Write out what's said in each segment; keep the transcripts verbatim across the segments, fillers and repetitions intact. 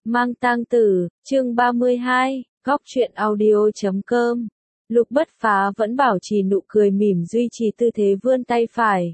Mang tang tử, chương ba mươi hai, góc truyện audio chấm com. Lục Bất Phá vẫn bảo trì nụ cười mỉm, duy trì tư thế vươn tay phải.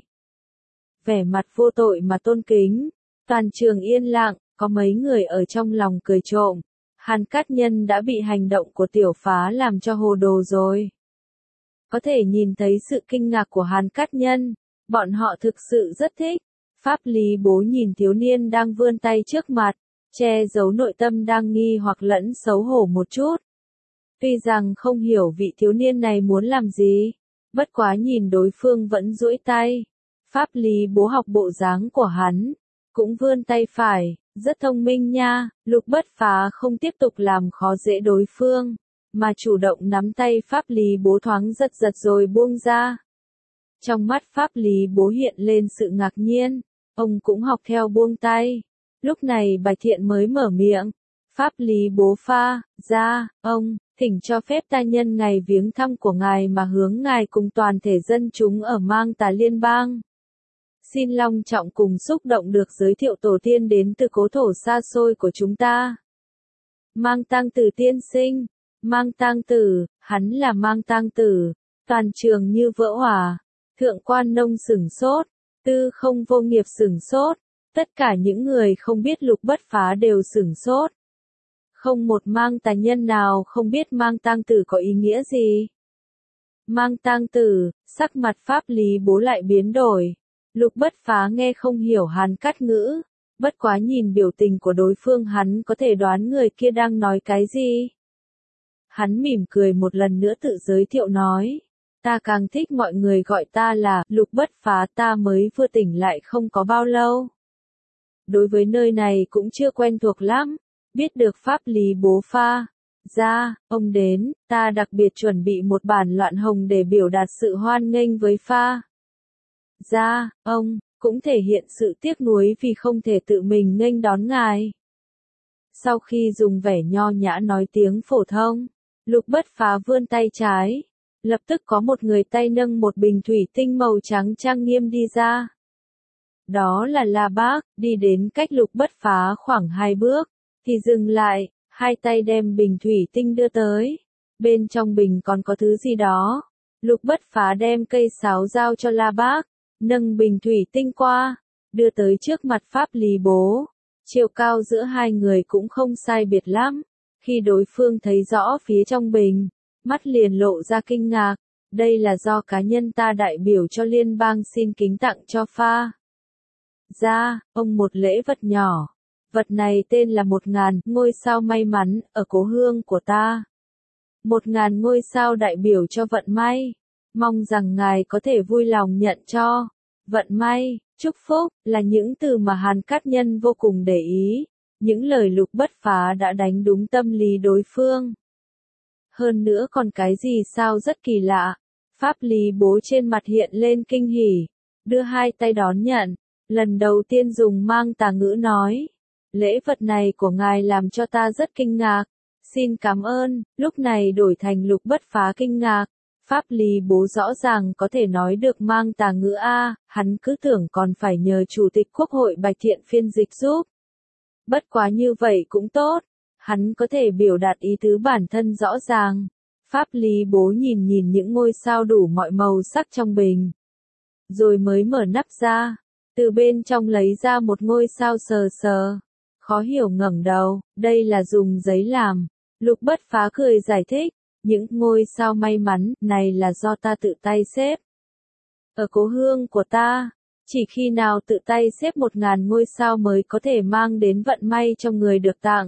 Vẻ mặt vô tội mà tôn kính. Toàn trường yên lặng, có mấy người ở trong lòng cười trộm. Hàn Cát Nhân đã bị hành động của Tiểu Phá làm cho hồ đồ rồi. Có thể nhìn thấy sự kinh ngạc của Hàn Cát Nhân, bọn họ thực sự rất thích. Pháp Lý Bố nhìn thiếu niên đang vươn tay trước mặt, che giấu nội tâm đang nghi hoặc lẫn xấu hổ một chút. Tuy rằng không hiểu vị thiếu niên này muốn làm gì, bất quá nhìn đối phương vẫn duỗi tay. Pháp Lý Bố học bộ dáng của hắn, cũng vươn tay phải, rất thông minh nha. Lục Bất Phá không tiếp tục làm khó dễ đối phương, mà chủ động nắm tay Pháp Lý Bố thoáng giật giật rồi buông ra. Trong mắt Pháp Lý Bố hiện lên sự ngạc nhiên, ông cũng học theo buông tay. Lúc này Bạch Thiện mới mở miệng. Pháp Lý Bố pha, ra, ông, thỉnh cho phép ta nhân ngày viếng thăm của ngài mà hướng ngài cùng toàn thể dân chúng ở Mang Tà Liên bang. Xin long trọng cùng xúc động được giới thiệu tổ tiên đến từ cố thổ xa xôi của chúng ta. Mang tang tử tiên sinh, Mang tang tử, hắn là Mang tang tử, toàn trường như vỡ hòa. Thượng Quan Nông sửng sốt, Tư Không Vô Nghiệp sửng sốt, tất cả những người không biết Lục Bất Phá đều sửng sốt. Không một Mang Tà nhân nào không biết Mang tang tử có ý nghĩa gì. Mang tang tử, sắc mặt Pháp Lý Bố lại biến đổi. Lục Bất Phá nghe không hiểu Hàn Cát ngữ, bất quá nhìn biểu tình của đối phương hắn có thể đoán người kia đang nói cái gì. Hắn mỉm cười một lần nữa tự giới thiệu nói. Ta càng thích mọi người gọi ta là Lục Bất Phá, ta mới vừa tỉnh lại không có bao lâu. Đối với nơi này cũng chưa quen thuộc lắm, biết được Pháp Lý Bố pha. Ra, ông đến, ta đặc biệt chuẩn bị một bản loạn hồng để biểu đạt sự hoan nghênh với pha. Ra, ông, cũng thể hiện sự tiếc nuối vì không thể tự mình nghênh đón ngài. Sau khi dùng vẻ nho nhã nói tiếng phổ thông, Lục Bất Phá vươn tay trái. Lập tức có một người tay nâng một bình thủy tinh màu trắng trang nghiêm đi ra. Đó là La Bác, đi đến cách Lục Bất Phá khoảng hai bước, thì dừng lại, hai tay đem bình thủy tinh đưa tới. Bên trong bình còn có thứ gì đó. Lục Bất Phá đem cây sáo giao cho La Bác, nâng bình thủy tinh qua, đưa tới trước mặt Pháp Lý Bố. Chiều cao giữa hai người cũng không sai biệt lắm. Khi đối phương thấy rõ phía trong bình, mắt liền lộ ra kinh ngạc, đây là do cá nhân ta đại biểu cho liên bang xin kính tặng cho pha. Ra, ông một lễ vật nhỏ, vật này tên là một ngàn ngôi sao may mắn, ở cố hương của ta. Một ngàn ngôi sao đại biểu cho vận may, mong rằng ngài có thể vui lòng nhận cho. Vận may, chúc phúc, là những từ mà Hàn Cát Nhân vô cùng để ý, những lời Lục Bất Phá đã đánh đúng tâm lý đối phương. Hơn nữa còn cái gì sao rất kỳ lạ. Pháp Lý Bố trên mặt hiện lên kinh hỉ, đưa hai tay đón nhận, lần đầu tiên dùng Mang Tà ngữ nói. Lễ vật này của ngài làm cho ta rất kinh ngạc, xin cảm ơn. Lúc này đổi thành Lục Bất Phá kinh ngạc, Pháp Lý Bố rõ ràng có thể nói được Mang Tà ngữ A, hắn cứ tưởng còn phải nhờ Chủ tịch Quốc hội Bạch Thiện phiên dịch giúp. Bất quá như vậy cũng tốt. Hắn có thể biểu đạt ý tứ bản thân rõ ràng. Pháp Lý Bố nhìn nhìn những ngôi sao đủ mọi màu sắc trong bình. Rồi mới mở nắp ra. Từ bên trong lấy ra một ngôi sao sờ sờ. Khó hiểu ngẩng đầu, đây là dùng giấy làm. Lục Bất Phá cười giải thích. Những ngôi sao may mắn này là do ta tự tay xếp. Ở cố hương của ta, chỉ khi nào tự tay xếp một ngàn ngôi sao mới có thể mang đến vận may cho người được tặng.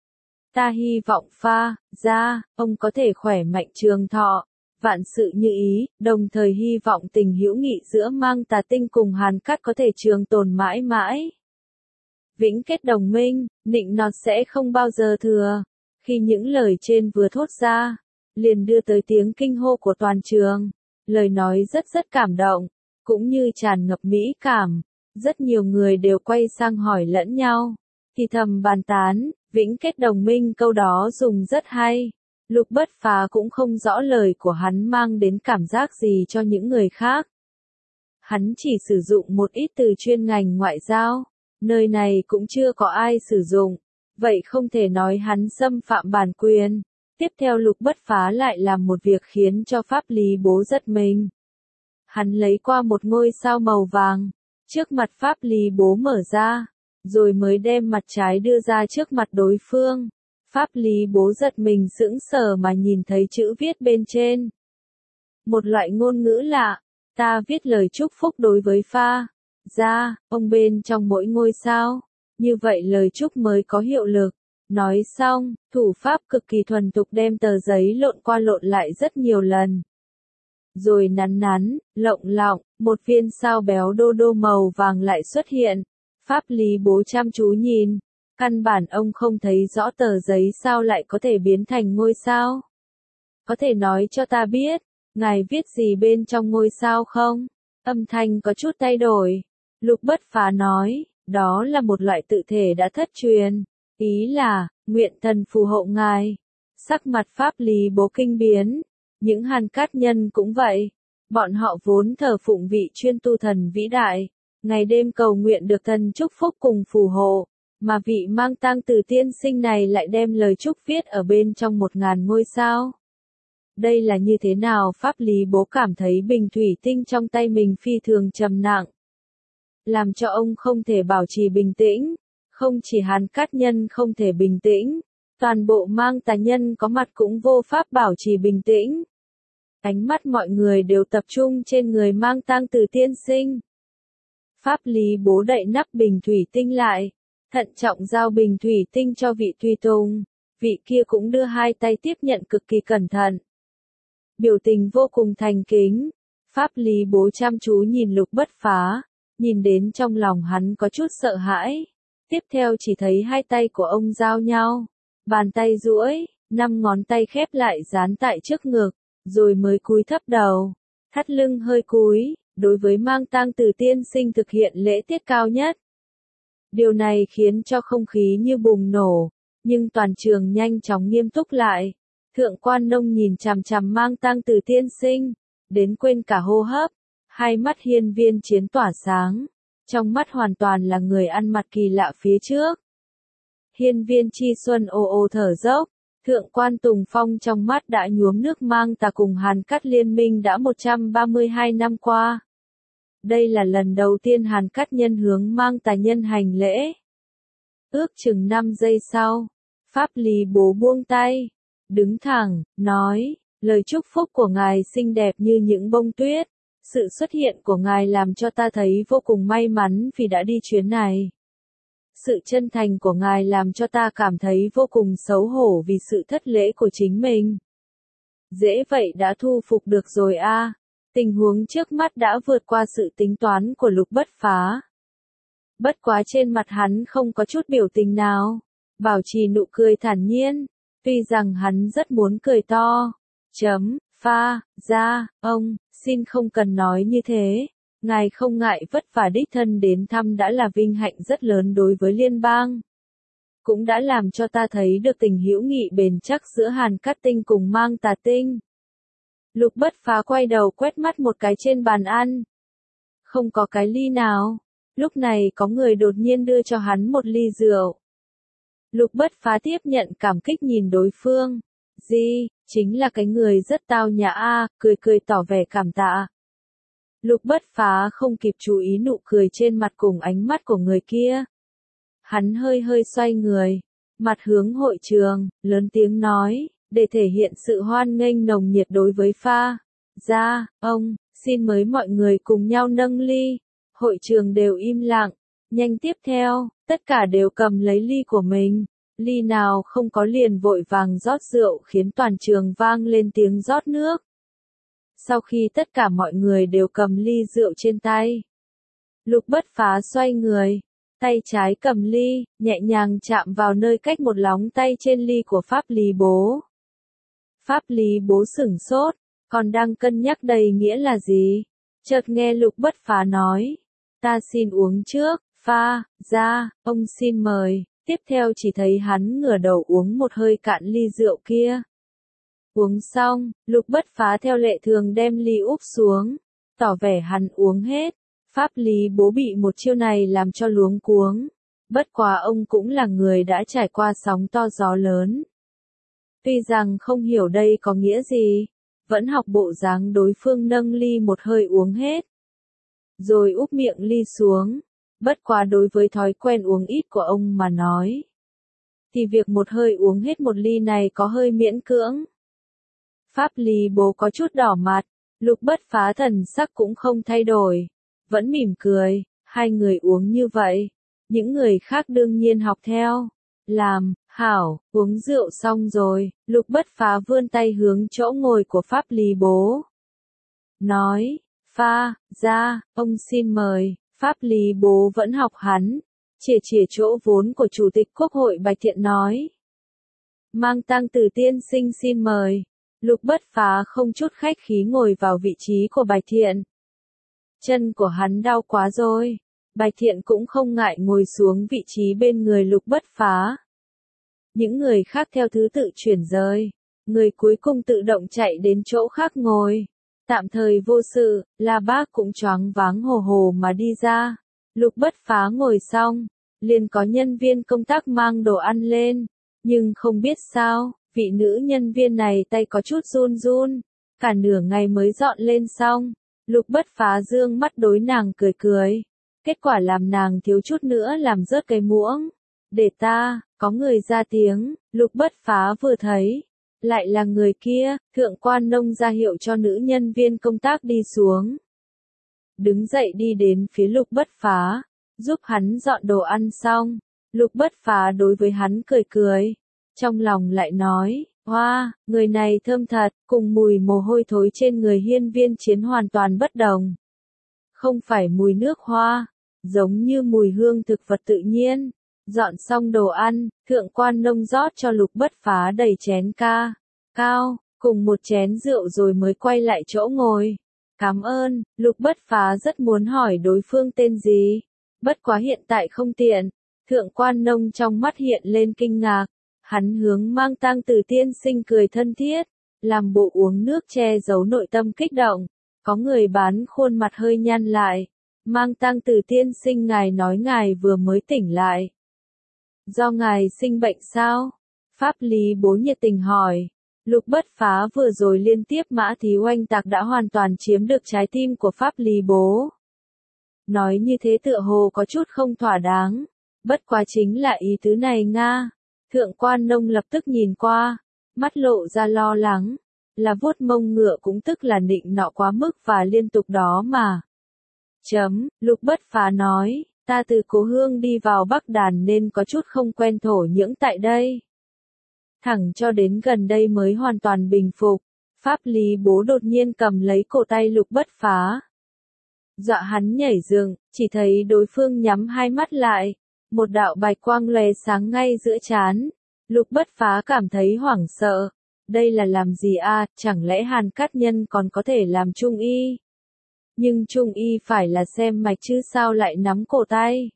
Ta hy vọng pha, ra, ông có thể khỏe mạnh trường thọ, vạn sự như ý, đồng thời hy vọng tình hữu nghị giữa Mang Tà Tinh cùng Hàn Cát có thể trường tồn mãi mãi. Vĩnh kết đồng minh, nịnh nọt sẽ không bao giờ thừa. Khi những lời trên vừa thốt ra, liền đưa tới tiếng kinh hô của toàn trường. Lời nói rất rất cảm động, cũng như tràn ngập mỹ cảm. Rất nhiều người đều quay sang hỏi lẫn nhau, thì thầm bàn tán. Vĩnh kết đồng minh câu đó dùng rất hay. Lục Bất Phá cũng không rõ lời của hắn mang đến cảm giác gì cho những người khác. Hắn chỉ sử dụng một ít từ chuyên ngành ngoại giao. Nơi này cũng chưa có ai sử dụng. vậy không thể nói hắn xâm phạm bản quyền. Tiếp theo Lục Bất Phá lại làm một việc khiến cho pháp lý bố giật mình. Hắn lấy qua một ngôi sao màu vàng, trước mặt pháp lý bố mở ra, rồi mới đem mặt trái đưa ra trước mặt đối phương. Pháp lý bố giật mình sững sờ mà nhìn thấy chữ viết bên trên. Một loại ngôn ngữ lạ, ta viết lời chúc phúc đối với Pha, Gia, ông bên trong mỗi ngôi sao, như vậy lời chúc mới có hiệu lực. Nói xong, thủ pháp cực kỳ thuần thục đem tờ giấy lộn qua lộn lại rất nhiều lần. Rồi nắn nắn, lộng lọng, một viên sao béo đô đô màu vàng lại xuất hiện. Pháp lý bố chăm chú nhìn, căn bản ông không thấy rõ tờ giấy sao lại có thể biến thành ngôi sao. Có thể nói cho ta biết, ngài viết gì bên trong ngôi sao không? Âm thanh có chút thay đổi. Lục Bất Phá nói, đó là một loại tự thể đã thất truyền. Ý là, nguyện thần phù hộ ngài. Sắc mặt pháp lý bố kinh biến. Những Hàn Cát nhân cũng vậy. Bọn họ vốn thờ phụng vị chuyên tu thần vĩ đại. Ngày đêm cầu nguyện được thần chúc phúc cùng phù hộ. Mà vị mang tang từ tiên sinh này lại đem lời chúc viết ở bên trong một ngàn ngôi sao. Đây là như thế nào? Pháp lý bố cảm thấy bình thủy tinh trong tay mình phi thường trầm nặng. Làm cho ông không thể bảo trì bình tĩnh. Không chỉ Hàn Cát nhân không thể bình tĩnh, toàn bộ mang tà nhân có mặt cũng vô pháp bảo trì bình tĩnh. Ánh mắt mọi người đều tập trung trên người mang tang từ tiên sinh. Pháp lý bố đậy nắp bình thủy tinh lại, thận trọng giao bình thủy tinh cho vị tùy tùng, vị kia cũng đưa hai tay tiếp nhận cực kỳ cẩn thận. Biểu tình vô cùng thành kính, pháp lý bố chăm chú nhìn Lục Bất Phá, nhìn đến trong lòng hắn có chút sợ hãi. Tiếp theo chỉ thấy hai tay của ông giao nhau, bàn tay duỗi, năm ngón tay khép lại dán tại trước ngực, rồi mới cúi thấp đầu, thắt lưng hơi cúi, đối với mang tang từ tiên sinh thực hiện lễ tiết cao nhất. Điều này khiến cho không khí như bùng nổ, nhưng toàn trường nhanh chóng nghiêm túc lại. Thượng quan nông nhìn chằm chằm mang tang từ tiên sinh, đến quên cả hô hấp, hai mắt hiên viên chiến tỏa sáng. Trong mắt hoàn toàn là người ăn mặc kỳ lạ phía trước. Hiên viên chi xuân ồ ồ thở dốc, thượng quan Tùng Phong trong mắt đã nhuốm nước mang tà cùng Hàn Cát liên minh đã một trăm ba mươi hai năm qua. Đây là lần đầu tiên Hàn Cát nhân hướng mang tà nhân hành lễ. Ước chừng năm giây sau, pháp lý bố buông tay, đứng thẳng, nói, lời chúc phúc của ngài xinh đẹp như những bông tuyết. Sự xuất hiện của ngài làm cho ta thấy vô cùng may mắn vì đã đi chuyến này. Sự chân thành của ngài làm cho ta cảm thấy vô cùng xấu hổ vì sự thất lễ của chính mình. Dễ vậy đã thu phục được rồi a. À. Tình huống trước mắt đã vượt qua sự tính toán của Lục Bất Phá. Bất quá trên mặt hắn không có chút biểu tình nào, bảo trì nụ cười thản nhiên, tuy rằng hắn rất muốn cười to. Chấm, Pha, Gia, ông, xin không cần nói như thế. Ngài không ngại vất vả đích thân đến thăm đã là vinh hạnh rất lớn đối với liên bang. Cũng đã làm cho ta thấy được tình hữu nghị bền chắc giữa Hàn Cát tinh cùng mang tà tinh. Lục Bất Phá quay đầu quét mắt một cái trên bàn ăn. Không có cái ly nào. Lúc này có người đột nhiên đưa cho hắn một ly rượu. Lục Bất Phá tiếp nhận cảm kích nhìn đối phương. Gì, chính là cái người rất tao nhã a, cười cười tỏ vẻ cảm tạ. Lục Bất Phá không kịp chú ý nụ cười trên mặt cùng ánh mắt của người kia. Hắn hơi hơi xoay người, mặt hướng hội trường, lớn tiếng nói, để thể hiện sự hoan nghênh nồng nhiệt đối với Pha, Gia, ông, xin mời mọi người cùng nhau nâng ly. Hội trường đều im lặng, nhanh tiếp theo, tất cả đều cầm lấy ly của mình. Ly nào không có liền vội vàng rót rượu khiến toàn trường vang lên tiếng rót nước. Sau khi tất cả mọi người đều cầm ly rượu trên tay, Lục Bất Phá xoay người, tay trái cầm ly, nhẹ nhàng chạm vào nơi cách một lóng tay trên ly của pháp lý bố. Pháp lý bố sửng sốt, còn đang cân nhắc đây nghĩa là gì? Chợt nghe Lục Bất Phá nói, ta xin uống trước, Pha, Gia, ông xin mời. Tiếp theo chỉ thấy hắn ngửa đầu uống một hơi cạn ly rượu kia. Uống xong, Lục Bất Phá theo lệ thường đem ly úp xuống, tỏ vẻ hắn uống hết. Pháp lý bố bị một chiêu này làm cho luống cuống. Bất quá ông cũng là người đã trải qua sóng to gió lớn. Tuy rằng không hiểu đây có nghĩa gì, vẫn học bộ dáng đối phương nâng ly một hơi uống hết. Rồi úp miệng ly xuống, bất quá đối với thói quen uống ít của ông mà nói. Thì việc một hơi uống hết một ly này có hơi miễn cưỡng. Pháp Lý Bố có chút đỏ mặt, Lục Bất Phá thần sắc cũng không thay đổi, vẫn mỉm cười, hai người uống như vậy, những người khác đương nhiên học theo. Làm, hảo, uống rượu xong rồi, Lục Bất Phá vươn tay hướng chỗ ngồi của Pháp Lý Bố. Nói, pha, ra, ông xin mời, Pháp Lý Bố vẫn học hắn, chìa chìa chỗ vốn của Chủ tịch Quốc hội Bạch Thiện nói. Mang Tăng Từ tiên sinh xin mời, Lục Bất Phá không chút khách khí ngồi vào vị trí của Bạch Thiện. Chân của hắn đau quá rồi. Bạch Thiện cũng không ngại ngồi xuống vị trí bên người Lục Bất Phá. Những người khác theo thứ tự chuyển rời, người cuối cùng tự động chạy đến chỗ khác ngồi. Tạm thời vô sự, La Bác cũng choáng váng hồ hồ mà đi ra. Lục Bất Phá ngồi xong, liền có nhân viên công tác mang đồ ăn lên, nhưng không biết sao, vị nữ nhân viên này tay có chút run run, cả nửa ngày mới dọn lên xong. Lục Bất Phá dương mắt đối nàng cười cười. Kết quả làm nàng thiếu chút nữa làm rớt cái muỗng. Để ta, có người ra tiếng, Lục Bất Phá vừa thấy. Lại là người kia, thượng quan nông ra hiệu cho nữ nhân viên công tác đi xuống. Đứng dậy đi đến phía Lục Bất Phá, giúp hắn dọn đồ ăn xong. Lục Bất Phá đối với hắn cười cười. Trong lòng lại nói, hoa, người này thơm thật, cùng mùi mồ hôi thối trên người hiên viên chiến hoàn toàn bất đồng. Không phải mùi nước hoa, giống như mùi hương thực vật tự nhiên. Dọn xong đồ ăn, thượng quan nông rót cho Lục Bất Phá đầy chén ca, cao, cùng một chén rượu rồi mới quay lại chỗ ngồi. Cảm ơn, Lục Bất Phá rất muốn hỏi đối phương tên gì. Bất quá hiện tại không tiện. Thượng quan nông trong mắt hiện lên kinh ngạc. Hắn hướng Mang Tăng Từ tiên sinh cười thân thiết, làm bộ uống nước che giấu nội tâm kích động. Có người bán khuôn mặt hơi nhăn lại. Mang Tăng Từ tiên sinh ngài nói ngài vừa mới tỉnh lại. Do ngài sinh bệnh sao? Pháp Lý Bố nhiệt tình hỏi. Lục Bất Phá vừa rồi liên tiếp mã thí oanh tạc đã hoàn toàn chiếm được trái tim của Pháp Lý Bố. Nói như thế tựa hồ có chút không thỏa đáng. Bất quá chính là ý tứ này Nga. Thượng quan nông lập tức nhìn qua, mắt lộ ra lo lắng, là vuốt mông ngựa cũng tức là nịnh nọ quá mức và liên tục đó mà. Chấm, Lục Bất Phá nói, ta từ Cố Hương đi vào Bắc Đàn nên có chút không quen thổ nhưỡng tại đây. Thẳng cho đến gần đây mới hoàn toàn bình phục, Pháp Lý Bố đột nhiên cầm lấy cổ tay Lục Bất Phá. Dọa hắn nhảy dựng, chỉ thấy đối phương nhắm hai mắt lại. Một đạo bạch quang lóe sáng ngay giữa trán. Lục Bất Phá cảm thấy hoảng sợ. Đây là làm gì a? Chẳng lẽ Hàn Cát Nhân còn có thể làm trung y? Nhưng trung y phải là xem mạch chứ sao lại nắm cổ tay?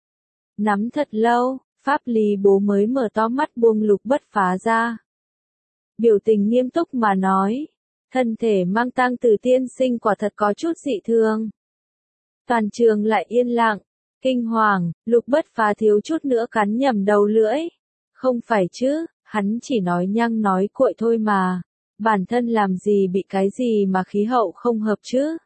Nắm thật lâu, Pháp Lý Bố mới mở to mắt buông Lục Bất Phá ra. Biểu tình nghiêm túc mà nói. Thân thể Mang Tăng Từ tiên sinh quả thật có chút dị thường. Toàn trường lại yên lặng. Kinh hoàng, Lục Bất Phá thiếu chút nữa cắn nhầm đầu lưỡi. Không phải chứ, hắn chỉ nói nhăng nói cuội thôi mà. Bản thân làm gì bị cái gì mà khí hậu không hợp chứ?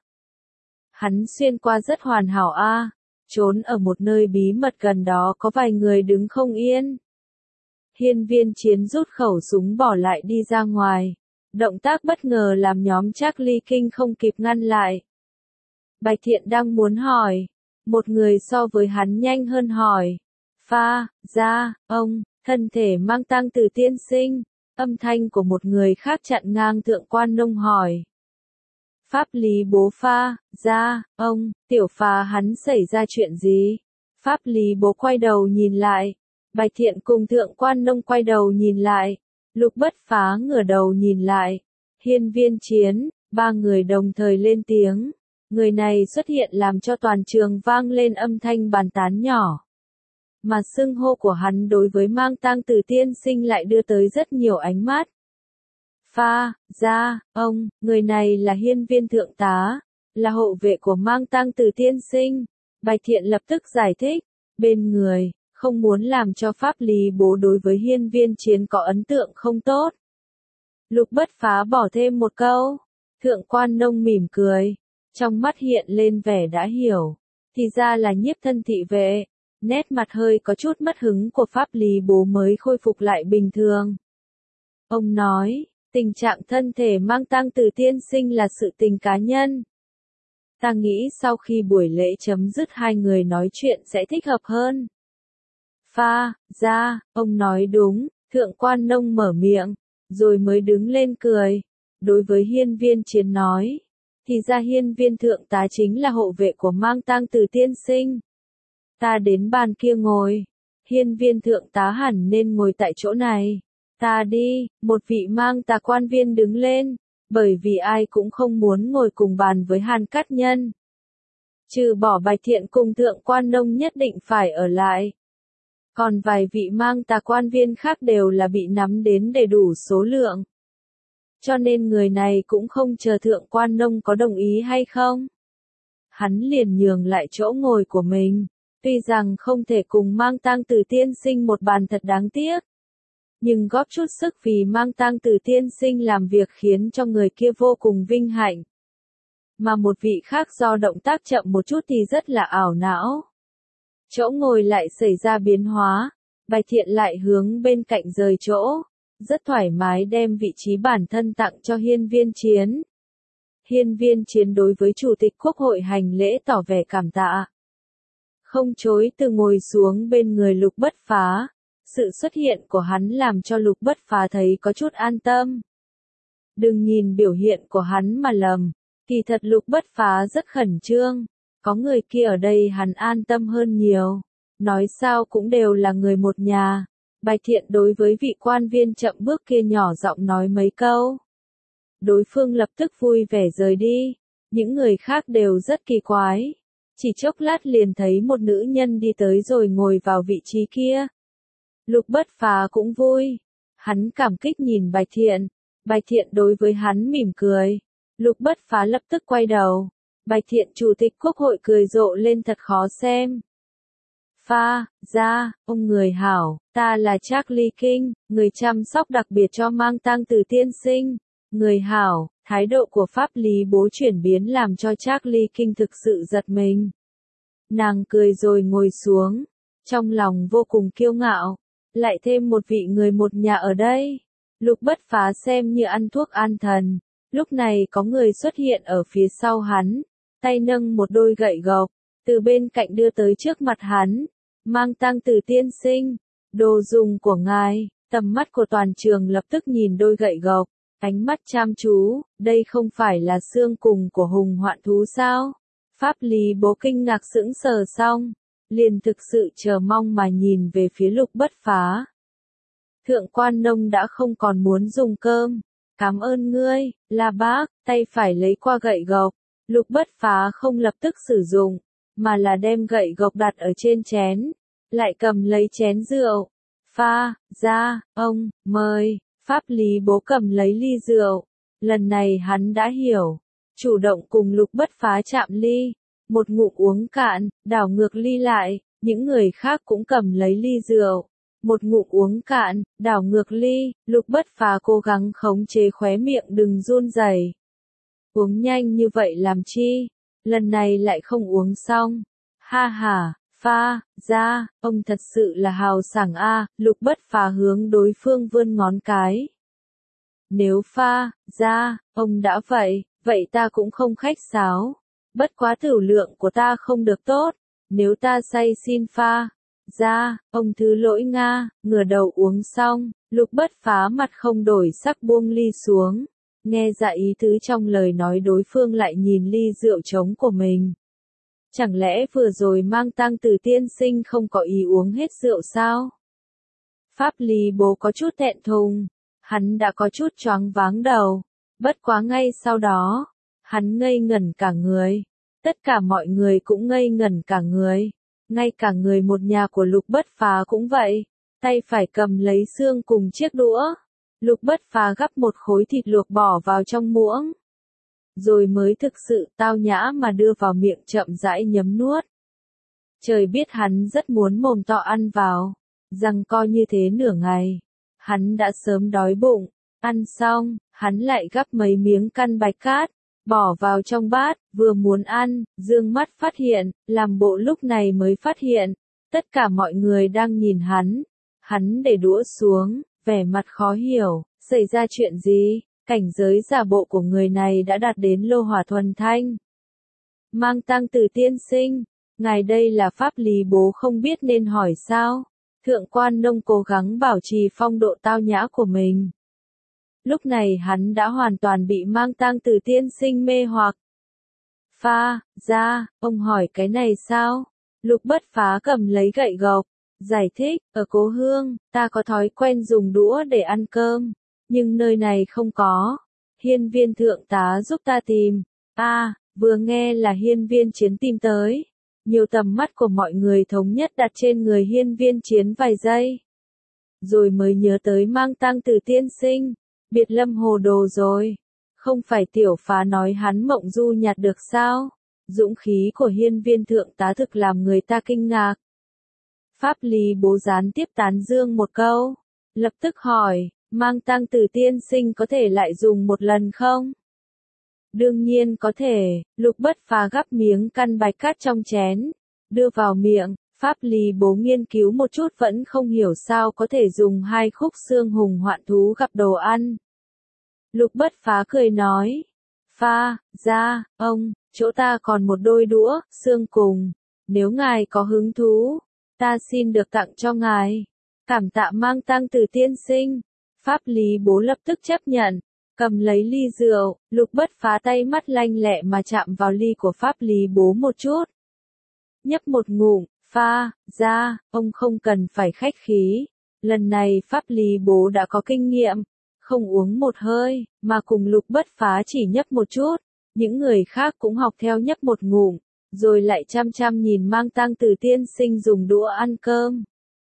Hắn xuyên qua rất hoàn hảo a, à, trốn ở một nơi bí mật gần đó có vài người đứng không yên. Hiên viên chiến rút khẩu súng bỏ lại đi ra ngoài. Động tác bất ngờ làm nhóm Trác Ly Kinh không kịp ngăn lại. Bạch Thiện đang muốn hỏi. Một người so với hắn nhanh hơn hỏi. Pha, ra, ông, thân thể Mang Tăng Từ tiên sinh. Âm thanh của một người khác chặn ngang thượng quan nông hỏi. Pháp Lý Bố pha, ra, ông, tiểu Phá hắn xảy ra chuyện gì? Pháp Lý Bố quay đầu nhìn lại. Bạch Thiện cùng thượng quan nông quay đầu nhìn lại. Lục Bất Phá ngửa đầu nhìn lại. Hiên viên chiến, ba người đồng thời lên tiếng. Người này xuất hiện làm cho toàn trường vang lên âm thanh bàn tán nhỏ. Mà xưng hô của hắn đối với Mang Tăng Từ tiên sinh lại đưa tới rất nhiều ánh mắt. Pha, ra, ông, người này là hiên viên thượng tá, là hộ vệ của Mang Tăng Từ tiên sinh. Bạch Thiện lập tức giải thích, bên người, không muốn làm cho pháp lý bố đối với hiên viên chiến có ấn tượng không tốt. Lục Bất Phá bỏ thêm một câu. Thượng Quan Nông mỉm cười, trong mắt hiện lên vẻ đã hiểu. Thì ra là nhiếp thân thị vệ. Nét mặt hơi có chút mất hứng của pháp lý bố mới khôi phục lại bình thường. Ông nói, tình trạng thân thể mang tang từ tiên sinh là sự tình cá nhân. Ta nghĩ sau khi buổi lễ chấm dứt hai người nói chuyện sẽ thích hợp hơn. Pha, ra, ông nói đúng, Thượng Quan Nông mở miệng, rồi mới đứng lên cười. Đối với hiên viên chiến nói, thì ra hiên viên thượng tá chính là hộ vệ của mang tang từ tiên sinh. Ta đến bàn kia ngồi, hiên viên thượng tá hẳn nên ngồi tại chỗ này. Ta đi, một vị mang tà quan viên đứng lên, bởi vì ai cũng không muốn ngồi cùng bàn với Hàn Cát Nhân. Trừ bỏ Bạch Thiện cùng Thượng Quan Nông nhất định phải ở lại. Còn vài vị mang tà quan viên khác đều là bị nắm đến đầy đủ số lượng. Cho nên người này cũng không chờ Thượng Quan Nông có đồng ý hay không. Hắn liền nhường lại chỗ ngồi của mình. Tuy rằng không thể cùng mang tang từ tiên sinh một bàn thật đáng tiếc. Nhưng góp chút sức vì mang tang từ tiên sinh làm việc khiến cho người kia vô cùng vinh hạnh. Mà một vị khác do động tác chậm một chút thì rất là ảo não. Chỗ ngồi lại xảy ra biến hóa, Bạch Thiện lại hướng bên cạnh rời chỗ, rất thoải mái đem vị trí bản thân tặng cho hiên viên chiến. Hiên viên chiến đối với Chủ tịch Quốc hội hành lễ tỏ vẻ cảm tạ. Không chối từ ngồi xuống bên người Lục Bất Phá. Sự xuất hiện của hắn làm cho Lục Bất Phá thấy có chút an tâm. Đừng nhìn biểu hiện của hắn mà lầm, kỳ thật Lục Bất Phá rất khẩn trương, có người kia ở đây hắn an tâm hơn nhiều. Nói sao cũng đều là người một nhà. Bạch Thiện đối với vị quan viên chậm bước kia nhỏ giọng nói mấy câu. Đối phương lập tức vui vẻ rời đi, những người khác đều rất kỳ quái. Chỉ chốc lát liền thấy một nữ nhân đi tới rồi ngồi vào vị trí kia. Lục Bất Phá cũng vui. Hắn cảm kích nhìn Bạch Thiện. Bạch Thiện đối với hắn mỉm cười. Lục Bất Phá lập tức quay đầu. Bạch Thiện Chủ tịch Quốc hội cười rộ lên thật khó xem. Pha, ra, ông người hảo, ta là Charlie King, người chăm sóc đặc biệt cho mang tang từ tiên sinh. Người hảo, thái độ của pháp lý bố chuyển biến làm cho Charlie King thực sự giật mình. Nàng cười rồi ngồi xuống. Trong lòng vô cùng kiêu ngạo. Lại thêm một vị người một nhà ở đây. Lục Bất Phá xem như ăn thuốc an thần. Lúc này có người xuất hiện ở phía sau hắn. Tay nâng một đôi gậy gộc. Từ bên cạnh đưa tới trước mặt hắn. Mang tang từ tiên sinh. Đồ dùng của ngài. Tầm mắt của toàn trường lập tức nhìn đôi gậy gộc. Ánh mắt chăm chú. Đây không phải là xương cùng của hùng hoạn thú sao? Pháp lý bố kinh ngạc sững sờ xong. Liền thực sự chờ mong mà nhìn về phía Lục Bất Phá. Thượng Quan Nông đã không còn muốn dùng cơm. Cảm ơn ngươi, là bác, tay phải lấy qua gậy gộc. Lục Bất Phá không lập tức sử dụng, mà là đem gậy gộc đặt ở trên chén. Lại cầm lấy chén rượu. Pha, ra, ông, mời, pháp lý bố cầm lấy ly rượu. Lần này hắn đã hiểu. Chủ động cùng Lục Bất Phá chạm ly. Một ngụm uống cạn, đảo ngược ly lại, những người khác cũng cầm lấy ly rượu. Một ngụm uống cạn, đảo ngược ly, Lục Bất Phá cố gắng khống chế khóe miệng đừng run rẩy. Uống nhanh như vậy làm chi? Lần này lại không uống xong. Ha ha, Pha, ra, ông thật sự là hào sảng a, Lục Bất Phá hướng đối phương vươn ngón cái. Nếu Pha, ra, ông đã vậy, vậy ta cũng không khách sáo. Bất quá tửu lượng của ta không được tốt, nếu ta say xin Pha, ra, ông thứ lỗi Nga, ngửa đầu uống xong, Lục Bất Phá mặt không đổi sắc buông ly xuống, nghe ra ý tứ trong lời nói đối phương lại nhìn ly rượu trống của mình. Chẳng lẽ vừa rồi mang tang từ tiên sinh không có ý uống hết rượu sao? Pháp lý bố có chút thẹn thùng, hắn đã có chút choáng váng đầu, bất quá ngay sau đó, hắn ngây ngẩn cả người. Tất cả mọi người cũng ngây ngẩn cả người. Ngay cả người một nhà của Lục Bất Phá cũng vậy. Tay phải cầm lấy xương cùng chiếc đũa. Lục Bất Phá gắp một khối thịt luộc bỏ vào trong muỗng. Rồi mới thực sự tao nhã mà đưa vào miệng chậm rãi nhấm nuốt. Trời biết hắn rất muốn mồm to ăn vào, rằng co như thế nửa ngày. Hắn đã sớm đói bụng, ăn xong, hắn lại gắp mấy miếng căn bạch cát, bỏ vào trong bát, vừa muốn ăn, dương mắt phát hiện, làm bộ lúc này mới phát hiện, tất cả mọi người đang nhìn hắn. Hắn để đũa xuống, vẻ mặt khó hiểu, xảy ra chuyện gì, cảnh giới giả bộ của người này đã đạt đến lô hỏa thuần thanh. Mang Tăng Từ tiên sinh, ngài đây là pháp lý bố không biết nên hỏi sao? Thượng Quan Nông cố gắng bảo trì phong độ tao nhã của mình. Lúc này hắn đã hoàn toàn bị Mang Tăng Từ tiên sinh mê hoặc. Pha, ra, ông hỏi cái này sao? Lục Bất Phá cầm lấy gậy gộc, giải thích, ở Cố Hương, ta có thói quen dùng đũa để ăn cơm, nhưng nơi này không có. Hiên Viên thượng tá giúp ta tìm. A, à, vừa nghe là Hiên Viên Chiến tìm tới. Nhiều tầm mắt của mọi người thống nhất đặt trên người Hiên Viên Chiến vài giây. Rồi mới nhớ tới Mang Tăng Từ tiên sinh. Biệt Lâm hồ đồ rồi. Không phải Tiểu Phá nói hắn mộng du nhạt được sao? Dũng khí của Hiên Viên thượng tá thực làm người ta kinh ngạc. Pháp lý bố gián tiếp tán dương một câu. Lập tức hỏi, Mang Tăng Từ tiên sinh có thể lại dùng một lần không? Đương nhiên có thể. Lục Bất Phá gắp miếng căn bạch cát trong chén, đưa vào miệng. Pháp lý bố nghiên cứu một chút vẫn không hiểu sao có thể dùng hai khúc xương hùng hoạn thú gặp đồ ăn. Lục Bất Phá cười nói, pha, ra, ông, chỗ ta còn một đôi đũa, xương cùng, nếu ngài có hứng thú, ta xin được tặng cho ngài. Cảm tạ Mang Tăng Từ tiên sinh. Pháp lý bố lập tức chấp nhận, cầm lấy ly rượu. Lục Bất Phá tay mắt lanh lẹ mà chạm vào ly của pháp lý bố một chút. Nhấp một ngụm, pha, ra, ông không cần phải khách khí. Lần này pháp lý bố đã có kinh nghiệm, không uống một hơi, mà cùng Lục Bất Phá chỉ nhấp một chút. Những người khác cũng học theo nhấp một ngụm, rồi lại chăm chăm nhìn Mang Tăng Từ tiên sinh dùng đũa ăn cơm.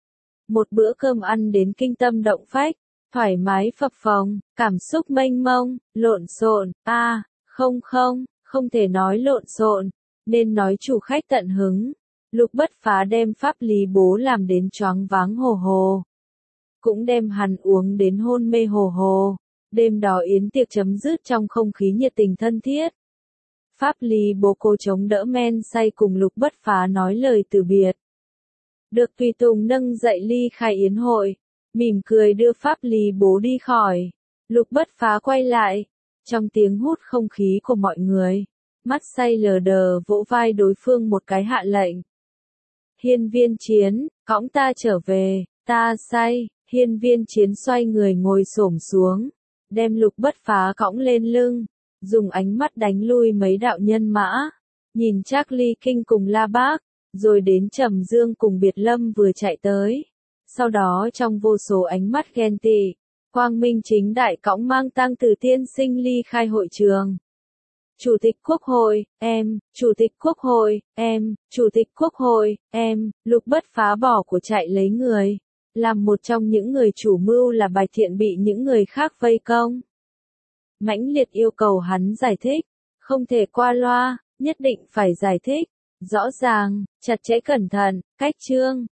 Một bữa cơm ăn đến kinh tâm động phách, thoải mái phập phồng, cảm xúc mênh mông, lộn xộn, a, à, không không, không thể nói lộn xộn, nên nói chủ khách tận hứng. Lục Bất Phá đem pháp lý bố làm đến choáng váng hồ hồ, cũng đem hắn uống đến hôn mê hồ hồ. Đêm đó yến tiệc chấm dứt trong không khí nhiệt tình thân thiết. Pháp lý bố cố chống đỡ men say cùng Lục Bất Phá nói lời từ biệt. Được tùy tùng nâng dậy ly khai yến hội, mỉm cười đưa pháp lý bố đi khỏi. Lục Bất Phá quay lại, trong tiếng hút không khí của mọi người, mắt say lờ đờ vỗ vai đối phương một cái hạ lệnh. Hiên Viên Chiến, cõng ta trở về, ta say. Hiên Viên Chiến xoay người ngồi xổm xuống, đem Lục Bất Phá cõng lên lưng, dùng ánh mắt đánh lui mấy đạo nhân mã, nhìn Trác Ly Kinh cùng La Bác, rồi đến Trầm Dương cùng Biệt Lâm vừa chạy tới. Sau đó trong vô số ánh mắt ghen tị, quang minh chính đại cõng Mang Tăng Từ tiên sinh ly khai hội trường. Chủ tịch Quốc hội, em, Chủ tịch Quốc hội, em, Chủ tịch Quốc hội, em, Lục Bất Phá bỏ của chạy lấy người. Làm một trong những người chủ mưu là Bạch Thiện bị những người khác vây công. Mãnh liệt yêu cầu hắn giải thích, không thể qua loa, nhất định phải giải thích, rõ ràng, chặt chẽ cẩn thận, cách chương.